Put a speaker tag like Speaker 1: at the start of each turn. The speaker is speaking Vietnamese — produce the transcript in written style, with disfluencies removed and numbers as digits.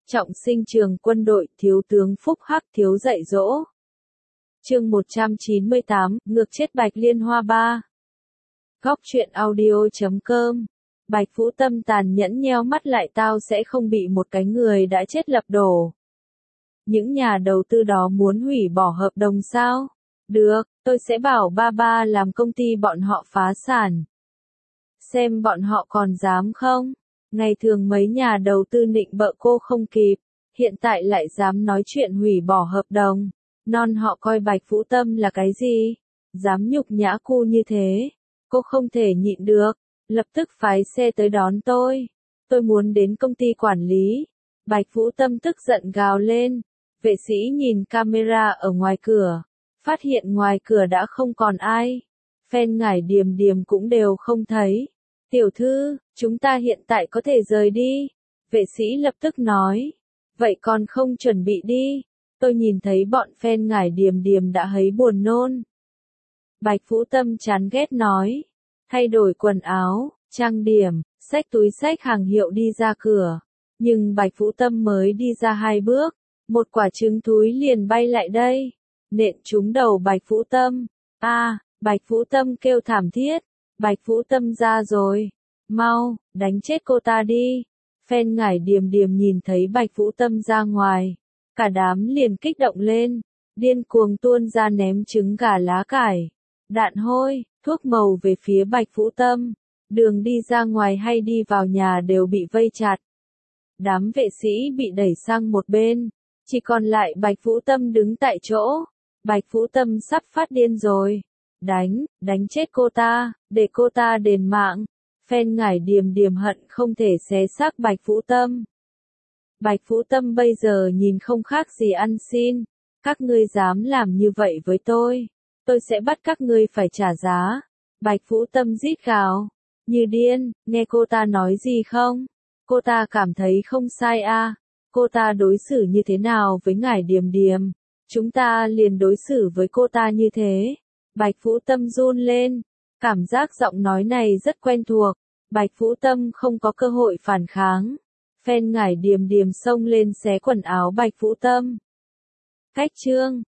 Speaker 1: Trọng sinh trường quân đội, thiếu tướng Phúc Hắc thiếu dạy dỗ. Chương 198, ngược chết Bạch Liên Hoa 3. Góc truyện audio.com. Bạch Vũ Tâm tàn nhẫn nheo mắt lại, tao sẽ không bị một cái người đã chết lật đổ. Những nhà đầu tư đó muốn hủy bỏ hợp đồng sao? Được, tôi sẽ bảo ba làm công ty bọn họ phá sản. Xem bọn họ còn dám không? Ngày thường mấy nhà đầu tư nịnh bợ cô không kịp, hiện tại lại dám nói chuyện hủy bỏ hợp đồng. Non họ coi Bạch Vũ Tâm là cái gì? Dám nhục nhã cô như thế. Cô không thể nhịn được, lập tức phái xe tới đón tôi. Tôi muốn đến công ty quản lý. Bạch Vũ Tâm tức giận gào lên. Vệ sĩ nhìn camera ở ngoài cửa, phát hiện ngoài cửa đã không còn ai. Fan Ngải Điềm Điềm cũng đều không thấy. Tiểu thư, chúng ta hiện tại có thể rời đi. Vệ sĩ lập tức nói. Vậy còn không chuẩn bị đi. Tôi nhìn thấy bọn fan Ngải Điềm Điềm đã thấy buồn nôn. Bạch Vũ Tâm chán ghét nói. Thay đổi quần áo, trang điểm, xách túi xách hàng hiệu đi ra cửa. Nhưng Bạch Vũ Tâm mới đi ra 2 bước, một quả trứng thúi liền bay lại đây, nện trúng đầu Bạch Vũ Tâm. Bạch Vũ Tâm kêu thảm thiết. Bạch Vũ Tâm ra rồi. Mau, đánh chết cô ta đi. Fan Ngải Điềm Điềm nhìn thấy Bạch Vũ Tâm ra ngoài, cả đám liền kích động lên, điên cuồng tuôn ra ném trứng gà lá cải, đạn hôi, thuốc màu về phía Bạch Vũ Tâm. Đường đi ra ngoài hay đi vào nhà đều bị vây chặt. Đám vệ sĩ bị đẩy sang một bên, chỉ còn lại Bạch Vũ Tâm đứng tại chỗ. Bạch Vũ Tâm sắp phát điên rồi. Đánh chết cô ta, để cô ta đền mạng. Fan Ngải Điềm Điềm hận không thể xé xác Bạch Vũ Tâm. Bạch Vũ Tâm bây giờ nhìn không khác gì ăn xin. Các ngươi dám làm như vậy với tôi sẽ bắt các ngươi phải trả giá. Bạch Vũ Tâm rít gào như điên. Nghe cô ta nói gì không? Cô ta cảm thấy không sai à? Cô ta đối xử như thế nào với Ngải Điềm Điềm, chúng ta liền đối xử với cô ta như thế. Bạch Vũ Tâm run lên, cảm giác giọng nói này rất quen thuộc. Bạch Vũ Tâm không có cơ hội phản kháng. Fan Ngải Điềm Điềm xông lên xé quần áo Bạch Vũ Tâm. Cách chương